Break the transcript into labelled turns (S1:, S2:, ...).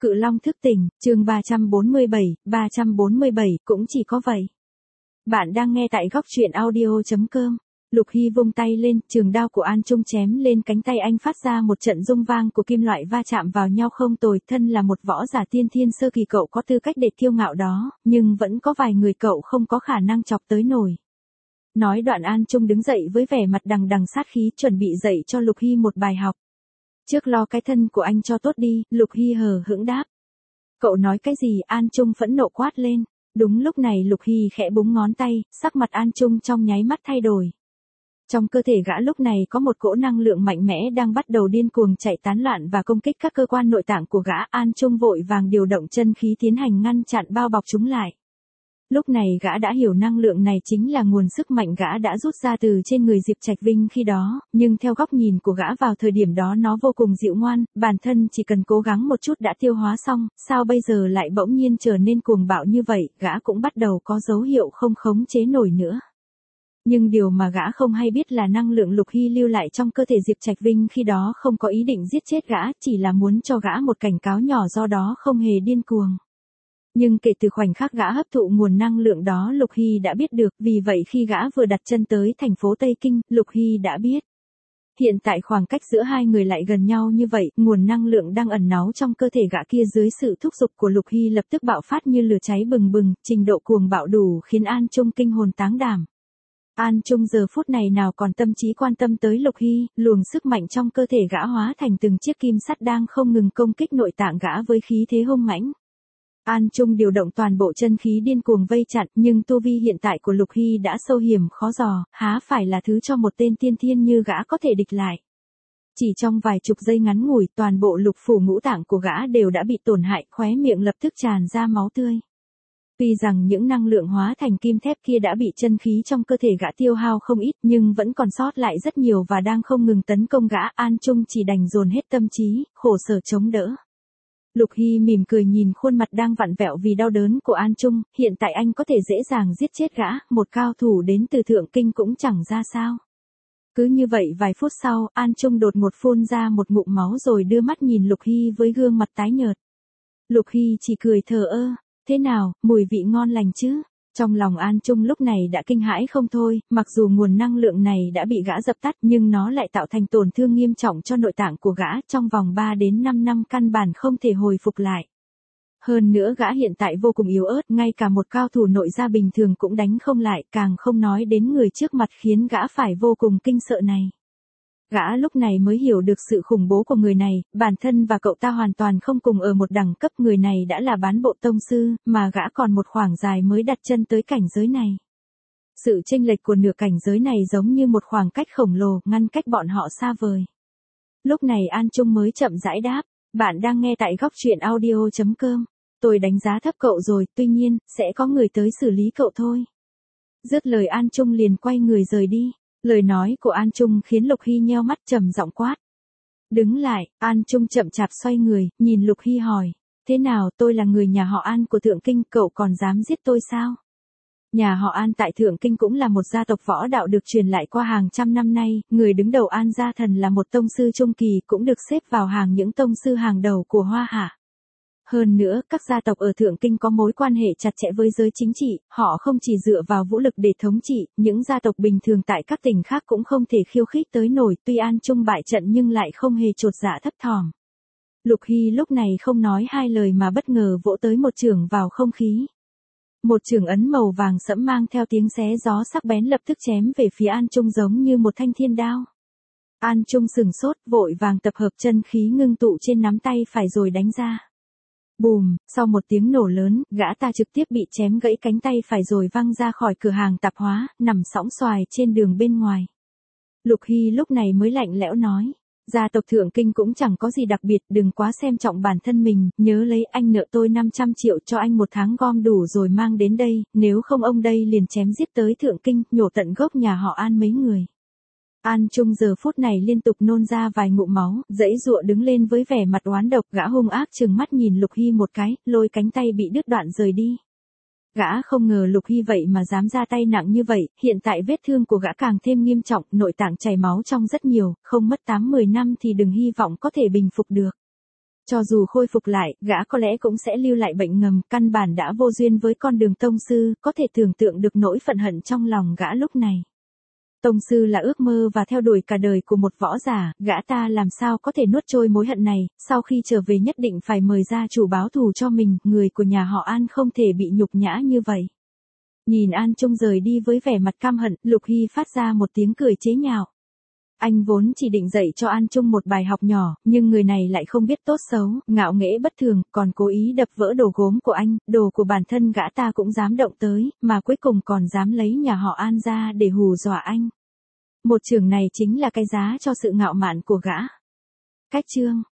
S1: Cự Long thức tỉnh, chương 347, cũng chỉ có vậy. Bạn đang nghe tại góc truyện audio.com. Lục Hy vung tay lên, trường đao của An Trung chém lên cánh tay anh phát ra một trận rung vang của kim loại va chạm vào nhau không tồi. Thân là một võ giả tiên thiên sơ kỳ cậu có tư cách để kiêu ngạo đó, nhưng vẫn có vài người cậu không có khả năng chọc tới nổi. Nói đoạn An Trung đứng dậy với vẻ mặt đằng đằng sát khí chuẩn bị dạy cho Lục Hy một bài học. Trước lo cái thân của anh cho tốt đi, Lục Hy hờ hững đáp. Cậu nói cái gì? An Trung phẫn nộ quát lên. Đúng lúc này Lục Hy khẽ búng ngón tay, sắc mặt An Trung trong nháy mắt thay đổi. Trong cơ thể gã lúc này có một cỗ năng lượng mạnh mẽ đang bắt đầu điên cuồng chạy tán loạn và công kích các cơ quan nội tạng của gã. An Trung vội vàng điều động chân khí tiến hành ngăn chặn bao bọc chúng lại. Lúc này gã đã hiểu năng lượng này chính là nguồn sức mạnh gã đã rút ra từ trên người Diệp Trạch Vinh khi đó, nhưng theo góc nhìn của gã vào thời điểm đó nó vô cùng dịu ngoan, bản thân chỉ cần cố gắng một chút đã tiêu hóa xong, sao bây giờ lại bỗng nhiên trở nên cuồng bạo như vậy, gã cũng bắt đầu có dấu hiệu không khống chế nổi nữa. Nhưng điều mà gã không hay biết là năng lượng Lục Hy lưu lại trong cơ thể Diệp Trạch Vinh khi đó không có ý định giết chết gã, chỉ là muốn cho gã một cảnh cáo nhỏ do đó không hề điên cuồng. Nhưng kể từ khoảnh khắc gã hấp thụ nguồn năng lượng đó Lục Hy đã biết được, vì vậy khi gã vừa đặt chân tới thành phố Tây Kinh, Lục Hy đã biết. Hiện tại khoảng cách giữa hai người lại gần nhau như vậy, nguồn năng lượng đang ẩn náu trong cơ thể gã kia dưới sự thúc giục của Lục Hy lập tức bạo phát như lửa cháy bừng bừng, trình độ cuồng bạo đủ khiến An Trung kinh hồn táng đảm. An Trung giờ phút này nào còn tâm trí quan tâm tới Lục Hy, luồng sức mạnh trong cơ thể gã hóa thành từng chiếc kim sắt đang không ngừng công kích nội tạng gã với khí thế hung mãnh. An Trung điều động toàn bộ chân khí điên cuồng vây chặn, nhưng tu vi hiện tại của Lục Hy đã sâu hiểm khó dò, há phải là thứ cho một tên tiên thiên như gã có thể địch lại. Chỉ trong vài chục giây ngắn ngủi, toàn bộ lục phủ ngũ tạng của gã đều đã bị tổn hại, khóe miệng lập tức tràn ra máu tươi. Tuy rằng những năng lượng hóa thành kim thép kia đã bị chân khí trong cơ thể gã tiêu hao không ít, nhưng vẫn còn sót lại rất nhiều và đang không ngừng tấn công gã. An Trung chỉ đành dồn hết tâm trí, khổ sở chống đỡ. Lục Hy mỉm cười nhìn khuôn mặt đang vặn vẹo vì đau đớn của An Trung, hiện tại anh có thể dễ dàng giết chết gã, một cao thủ đến từ Thượng Kinh cũng chẳng ra sao. Cứ như vậy vài phút sau, An Trung đột ngột phun ra một ngụm máu rồi đưa mắt nhìn Lục Hy với gương mặt tái nhợt. Lục Hy chỉ cười thờ ơ, thế nào, mùi vị ngon lành chứ? Trong lòng An Trung lúc này đã kinh hãi không thôi, mặc dù nguồn năng lượng này đã bị gã dập tắt nhưng nó lại tạo thành tổn thương nghiêm trọng cho nội tạng của gã, trong vòng 3 đến 5 năm căn bản không thể hồi phục lại. Hơn nữa gã hiện tại vô cùng yếu ớt, ngay cả một cao thủ nội gia bình thường cũng đánh không lại, càng không nói đến người trước mặt khiến gã phải vô cùng kinh sợ này. Gã lúc này mới hiểu được sự khủng bố của người này, bản thân và cậu ta hoàn toàn không cùng ở một đẳng cấp, người này đã là bán bộ tông sư, mà gã còn một khoảng dài mới đặt chân tới cảnh giới này. Sự chênh lệch của nửa cảnh giới này giống như một khoảng cách khổng lồ, ngăn cách bọn họ xa vời. Lúc này An Trung mới chậm rãi đáp, bạn đang nghe tại góc truyện audio.com, tôi đánh giá thấp cậu rồi, tuy nhiên, sẽ có người tới xử lý cậu thôi. Dứt lời An Trung liền quay người rời đi. Lời nói của An Trung khiến Lục Hy nheo mắt trầm giọng quát. Đứng lại, An Trung chậm chạp xoay người, nhìn Lục Hy hỏi. Thế nào, tôi là người nhà họ An của Thượng Kinh, cậu còn dám giết tôi sao? Nhà họ An tại Thượng Kinh cũng là một gia tộc võ đạo được truyền lại qua hàng trăm năm nay, người đứng đầu An gia thần là một tông sư trung kỳ cũng được xếp vào hàng những tông sư hàng đầu của Hoa Hạ. Hơn nữa, các gia tộc ở Thượng Kinh có mối quan hệ chặt chẽ với giới chính trị, họ không chỉ dựa vào vũ lực để thống trị, những gia tộc bình thường tại các tỉnh khác cũng không thể khiêu khích tới nổi, tuy An Trung bại trận nhưng lại không hề chột dạ thấp thỏm. Lục Hy lúc này không nói hai lời mà bất ngờ vỗ tới một chưởng vào không khí. Một chưởng ấn màu vàng sẫm mang theo tiếng xé gió sắc bén lập tức chém về phía An Trung giống như một thanh thiên đao. An Trung sừng sốt, vội vàng tập hợp chân khí ngưng tụ trên nắm tay phải rồi đánh ra. Bùm, sau một tiếng nổ lớn, gã ta trực tiếp bị chém gãy cánh tay phải rồi văng ra khỏi cửa hàng tạp hóa, nằm sõng xoài trên đường bên ngoài. Lục Hy lúc này mới lạnh lẽo nói, gia tộc Thượng Kinh cũng chẳng có gì đặc biệt, đừng quá xem trọng bản thân mình, nhớ lấy anh nợ tôi 500 triệu cho anh một tháng gom đủ rồi mang đến đây, nếu không ông đây liền chém giết tới Thượng Kinh, nhổ tận gốc nhà họ An mấy người. An Trung giờ phút này liên tục nôn ra vài ngụm máu, giãy giụa đứng lên với vẻ mặt oán độc, gã hung ác trừng mắt nhìn Lục Hy một cái, lôi cánh tay bị đứt đoạn rời đi. Gã không ngờ Lục Hy vậy mà dám ra tay nặng như vậy, hiện tại vết thương của gã càng thêm nghiêm trọng, nội tạng chảy máu trong rất nhiều, không mất 8-10 năm thì đừng hy vọng có thể bình phục được. Cho dù khôi phục lại, gã có lẽ cũng sẽ lưu lại bệnh ngầm, căn bản đã vô duyên với con đường tông sư, có thể tưởng tượng được nỗi phẫn hận trong lòng gã lúc này. Tông sư là ước mơ và theo đuổi cả đời của một võ giả, gã ta làm sao có thể nuốt trôi mối hận này, sau khi trở về nhất định phải mời gia chủ báo thù cho mình, người của nhà họ An không thể bị nhục nhã như vậy. Nhìn An Trung rời đi với vẻ mặt căm hận, Lục Hy phát ra một tiếng cười chế nhạo. Anh vốn chỉ định dạy cho An Trung một bài học nhỏ, nhưng người này lại không biết tốt xấu, ngạo nghễ bất thường, còn cố ý đập vỡ đồ gốm của anh, đồ của bản thân gã ta cũng dám động tới, mà cuối cùng còn dám lấy nhà họ An ra để hù dọa anh. Một chưởng này chính là cái giá cho sự ngạo mạn của gã. Cách chương